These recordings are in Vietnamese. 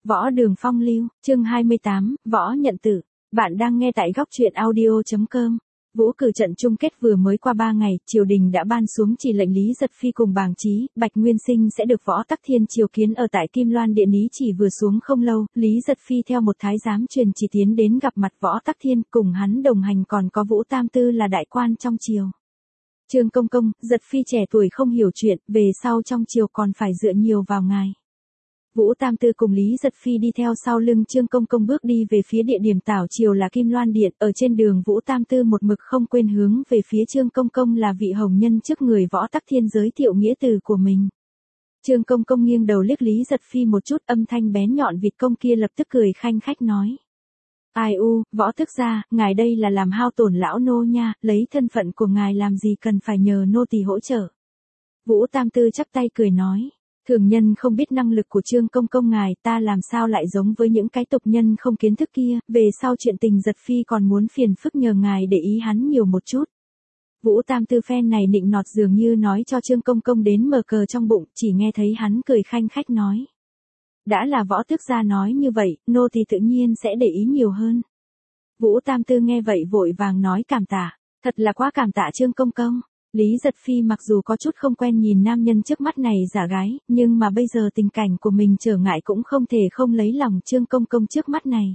Võ Đường Phong lưu, chương 28, Võ Nhận Tử. Bạn đang nghe tại góc truyện audio.com. Vũ cử trận chung kết vừa mới qua 3 ngày, triều đình đã ban xuống chỉ lệnh Lý Giật Phi cùng Bàng Chí, Bạch Nguyên Sinh sẽ được Võ Tắc Thiên triều kiến ở tại Kim Loan Điện. Ý chỉ vừa xuống không lâu, Lý Giật Phi theo một thái giám truyền chỉ tiến đến gặp mặt Võ Tắc Thiên, cùng hắn đồng hành còn có Vũ Tam Tư là đại quan trong triều. Trương Công Công, Giật Phi trẻ tuổi không hiểu chuyện, về sau trong triều còn phải dựa nhiều vào ngài. Vũ Tam Tư cùng Lý Giật Phi đi theo sau lưng Trương Công Công bước đi về phía địa điểm tảo triều là Kim Loan Điện. Ở trên đường Vũ Tam Tư một mực không quên hướng về phía Trương Công Công là vị hồng nhân trước người Võ Tắc Thiên giới thiệu nghĩa từ của mình. Trương Công Công nghiêng đầu liếc Lý Giật Phi một chút, âm thanh bén nhọn vịt công kia lập tức cười khanh khách nói. Ai u, Võ Tước gia, ngài đây là làm hao tổn lão nô nha, lấy thân phận của ngài làm gì cần phải nhờ nô tỳ hỗ trợ. Vũ Tam Tư chắp tay cười nói. Thường nhân không biết năng lực của Trương Công Công ngài, ta làm sao lại giống với những cái tục nhân không kiến thức kia, về sau chuyện tình Giật Phi còn muốn phiền phức nhờ ngài để ý hắn nhiều một chút. Vũ Tam Tư phen này nịnh nọt dường như nói cho Trương Công Công đến mờ cờ trong bụng, chỉ nghe thấy hắn cười khanh khách nói. Đã là Võ Tước gia nói như vậy, nô thì tự nhiên sẽ để ý nhiều hơn. Vũ Tam Tư nghe vậy vội vàng nói cảm tạ, thật là quá cảm tạ Trương Công Công. Lý Giật Phi mặc dù có chút không quen nhìn nam nhân trước mắt này giả gái, nhưng mà bây giờ tình cảnh của mình trở ngại cũng không thể không lấy lòng Trương Công Công trước mắt này.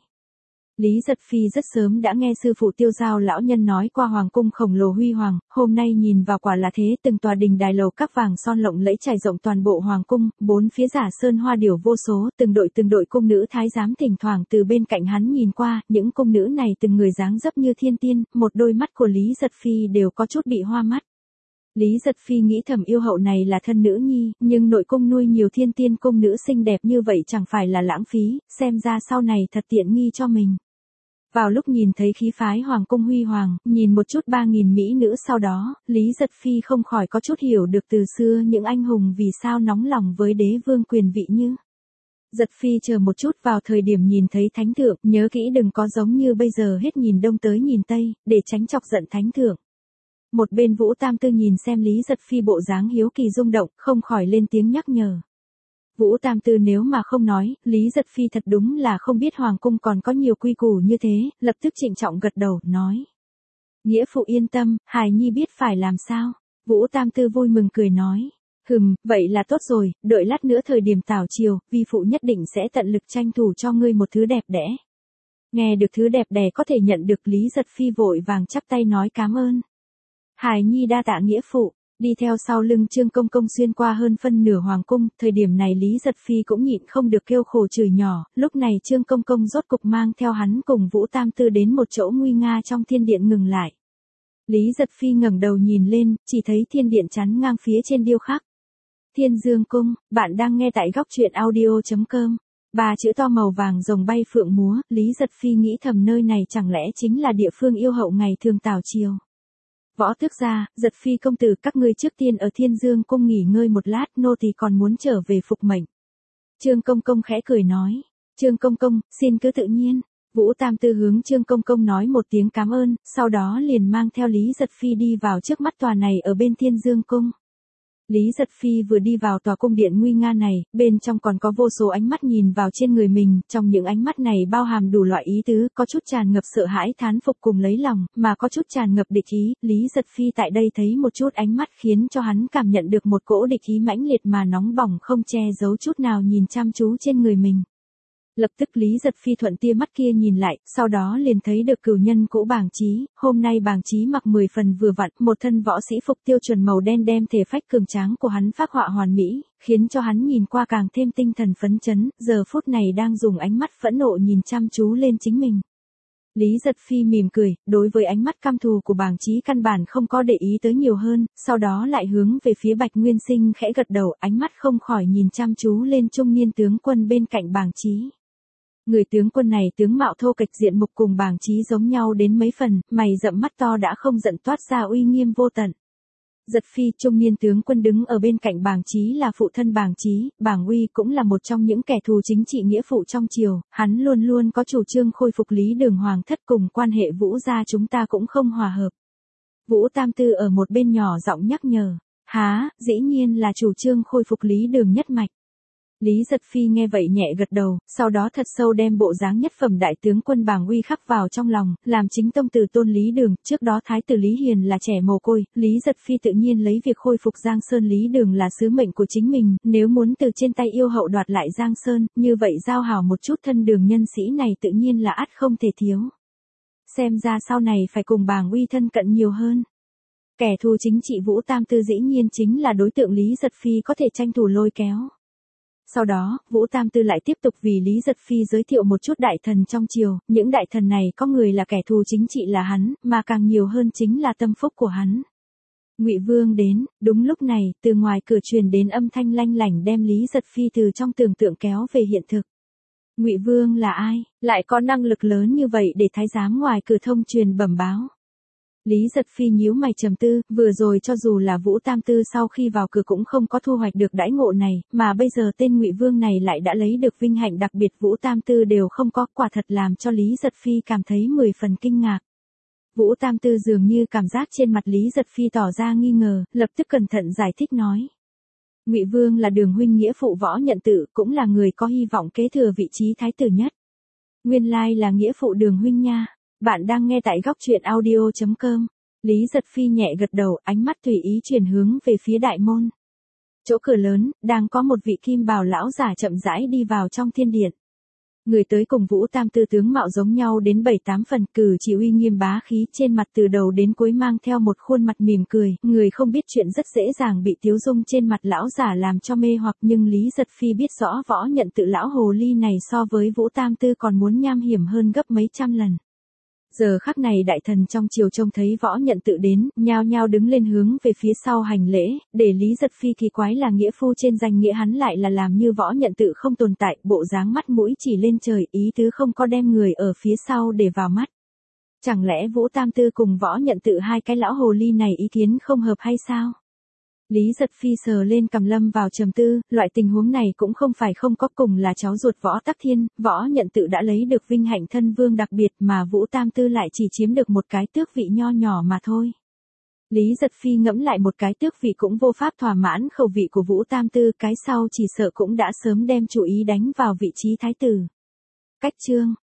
Lý Giật Phi rất sớm đã nghe sư phụ Tiêu Giao lão nhân nói qua hoàng cung khổng lồ huy hoàng, hôm nay nhìn vào quả là thế, từng tòa đình đài lầu các vàng son lộng lẫy trải rộng toàn bộ hoàng cung, bốn phía giả sơn hoa điểu vô số, từng đội cung nữ thái giám thỉnh thoảng từ bên cạnh hắn nhìn qua, những cung nữ này từng người dáng dấp như thiên tiên, một đôi mắt của Lý Giật Phi đều có chút bị hoa mắt. Lý Giật Phi nghĩ thầm yêu hậu này là thân nữ nhi, nhưng nội cung nuôi nhiều thiên tiên cung nữ xinh đẹp như vậy chẳng phải là lãng phí, xem ra sau này thật tiện nghi cho mình. Vào lúc nhìn thấy khí phái hoàng cung huy hoàng, nhìn một chút 3.000 mỹ nữ sau đó, Lý Giật Phi không khỏi có chút hiểu được từ xưa những anh hùng vì sao nóng lòng với đế vương quyền vị như. Giật Phi chờ một chút, vào thời điểm nhìn thấy thánh thượng, nhớ kỹ đừng có giống như bây giờ hết nhìn đông tới nhìn tây, để tránh chọc giận thánh thượng. Một bên Vũ Tam Tư nhìn xem Lý Giật Phi bộ dáng hiếu kỳ rung động, không khỏi lên tiếng nhắc nhở. Vũ Tam Tư nếu mà không nói, Lý Giật Phi thật đúng là không biết hoàng cung còn có nhiều quy củ như thế, lập tức trịnh trọng gật đầu, nói. Nghĩa phụ yên tâm, hài nhi biết phải làm sao. Vũ Tam Tư vui mừng cười nói. Vậy là tốt rồi, đợi lát nữa thời điểm tảo triều, vi phụ nhất định sẽ tận lực tranh thủ cho ngươi một thứ đẹp đẽ. Nghe được thứ đẹp đẽ có thể nhận được, Lý Giật Phi vội vàng chắp tay nói cảm ơn. Hài nhi đa tạ nghĩa phụ. Đi theo sau lưng Trương Công Công xuyên qua hơn phân nửa hoàng cung, thời điểm này Lý Giật Phi cũng nhịn không được kêu khổ chửi nhỏ, lúc này Trương Công Công rốt cục mang theo hắn cùng Vũ Tam Tư đến một chỗ nguy nga trong thiên điện ngừng lại. Lý Giật Phi ngẩng đầu nhìn lên, chỉ thấy thiên điện chắn ngang phía trên điêu khắc. Thiên Dương Cung, bạn đang nghe tại góc truyện audio.com. 3 chữ to màu vàng rồng bay phượng múa, Lý Giật Phi nghĩ thầm nơi này chẳng lẽ chính là địa phương yêu hậu ngày thường tảo triều. Võ Tước gia, Giật Phi công tử, các ngươi trước tiên ở Thiên Dương Cung nghỉ ngơi một lát, nô tỳ còn muốn trở về phục mệnh. Trương Công Công khẽ cười nói. Trương Công Công, xin cứ tự nhiên. Vũ Tam Tư hướng Trương Công Công nói một tiếng cảm ơn, sau đó liền mang theo Lý Giật Phi đi vào trước mắt tòa này ở bên Thiên Dương Cung. Lý Giật Phi vừa đi vào tòa cung điện nguy nga này, bên trong còn có vô số ánh mắt nhìn vào trên người mình, trong những ánh mắt này bao hàm đủ loại ý tứ, có chút tràn ngập sợ hãi thán phục cùng lấy lòng, mà có chút tràn ngập địch ý. Lý Giật Phi tại đây thấy một chút ánh mắt khiến cho hắn cảm nhận được một cỗ địch ý mãnh liệt mà nóng bỏng không che giấu chút nào nhìn chăm chú trên người mình. Lập tức Lý Giật Phi thuận tia mắt kia nhìn lại, sau đó liền thấy được cửu nhân cũ Bàng Chí. Hôm nay Bàng Chí mặc 10 phần vừa vặn, một thân võ sĩ phục tiêu chuẩn màu đen đem thể phách cường tráng của hắn phác họa hoàn mỹ, khiến cho hắn nhìn qua càng thêm tinh thần phấn chấn, giờ phút này đang dùng ánh mắt phẫn nộ nhìn chăm chú lên chính mình. Lý Giật Phi mỉm cười, đối với ánh mắt căm thù của Bàng Chí căn bản không có để ý tới nhiều hơn, sau đó lại hướng về phía Bạch Nguyên Sinh khẽ gật đầu, ánh mắt không khỏi nhìn chăm chú lên trung niên tướng quân bên cạnh Bàng Chí. Người tướng quân này tướng mạo thô kệch, diện mục cùng Bàng Chí giống nhau đến mấy phần, mày rậm mắt to đã không giận toát ra uy nghiêm vô tận. Giật Phi, trung niên tướng quân đứng ở bên cạnh Bàng Chí là phụ thân Bàng Chí, Bàng Uy cũng là một trong những kẻ thù chính trị nghĩa phụ trong triều, hắn luôn luôn có chủ trương khôi phục Lý Đường hoàng thất, cùng quan hệ Vũ gia chúng ta cũng không hòa hợp. Vũ Tam Tư ở một bên nhỏ giọng nhắc nhở, dĩ nhiên là chủ trương khôi phục Lý Đường nhất mạch. Lý Giật Phi nghe vậy nhẹ gật đầu, sau đó thật sâu đem bộ dáng nhất phẩm đại tướng quân Bàng Uy khắc vào trong lòng, làm chính tông từ Tôn Lý Đường, trước đó Thái tử Lý Hiền là trẻ mồ côi, Lý Giật Phi tự nhiên lấy việc khôi phục Giang Sơn Lý Đường là sứ mệnh của chính mình, nếu muốn từ trên tay yêu hậu đoạt lại Giang Sơn, như vậy giao hảo một chút thân đường nhân sĩ này tự nhiên là ắt không thể thiếu. Xem ra sau này phải cùng Bàng Uy thân cận nhiều hơn. Kẻ thù chính trị Vũ Tam Tư dĩ nhiên chính là đối tượng Lý Giật Phi có thể tranh thủ lôi kéo. Sau đó, Vũ Tam Tư lại tiếp tục vì Lý Giật Phi giới thiệu một chút đại thần trong triều, những đại thần này có người là kẻ thù chính trị là hắn, mà càng nhiều hơn chính là tâm phúc của hắn. Ngụy Vương đến, đúng lúc này, từ ngoài cửa truyền đến âm thanh lanh lảnh đem Lý Giật Phi từ trong tưởng tượng kéo về hiện thực. Ngụy Vương là ai, lại có năng lực lớn như vậy để thái giám ngoài cửa thông truyền bẩm báo. Lý Giật Phi nhíu mày trầm tư, vừa rồi cho dù là Vũ Tam Tư sau khi vào cửa cũng không có thu hoạch được đãi ngộ này, mà bây giờ tên Ngụy Vương này lại đã lấy được vinh hạnh đặc biệt Vũ Tam Tư đều không có, quả thật làm cho Lý Giật Phi cảm thấy 10 phần kinh ngạc. Vũ Tam Tư dường như cảm giác trên mặt Lý Giật Phi tỏ ra nghi ngờ, lập tức cẩn thận giải thích nói. Ngụy Vương là Đường huynh nghĩa phụ Võ Nhận Tự, cũng là người có hy vọng kế thừa vị trí thái tử nhất. Nguyên lai là nghĩa phụ Đường huynh nha. Bạn đang nghe tại góc truyện audio.com. Lý Giật Phi nhẹ gật đầu, ánh mắt tùy ý chuyển hướng về phía đại môn. Chỗ cửa lớn, đang có một vị kim bào lão giả chậm rãi đi vào trong thiên điện. Người tới cùng Vũ Tam Tư tướng mạo giống nhau đến 7-8 phần, cử chỉ uy nghiêm bá khí, trên mặt từ đầu đến cuối mang theo một khuôn mặt mỉm cười, người không biết chuyện rất dễ dàng bị tiếu dung trên mặt lão giả làm cho mê hoặc, nhưng Lý Giật Phi biết rõ Võ Nhận Tự lão hồ ly này so với Vũ Tam Tư còn muốn nham hiểm hơn gấp mấy trăm lần. Giờ khắc này đại thần trong triều trông thấy Võ Nhận Tự đến, nhao nhao đứng lên hướng về phía sau hành lễ, để Lý Giật Phi kỳ quái là nghĩa phu trên danh nghĩa hắn lại là làm như Võ Nhận Tự không tồn tại, bộ dáng mắt mũi chỉ lên trời, ý tứ không có đem người ở phía sau để vào mắt. Chẳng lẽ Vũ Tam Tư cùng Võ Nhận Tự hai cái lão hồ ly này ý kiến không hợp hay sao? Lý Giật Phi sờ lên cằm lâm vào trầm tư, loại tình huống này cũng không phải không có, cùng là cháu ruột Võ Tắc Thiên, Võ Nhận Tự đã lấy được vinh hạnh thân vương đặc biệt mà Vũ Tam Tư lại chỉ chiếm được một cái tước vị nho nhỏ mà thôi. Lý Giật Phi ngẫm lại một cái tước vị cũng vô pháp thỏa mãn khẩu vị của Vũ Tam Tư, cái sau chỉ sợ cũng đã sớm đem chủ ý đánh vào vị trí thái tử. Cách chương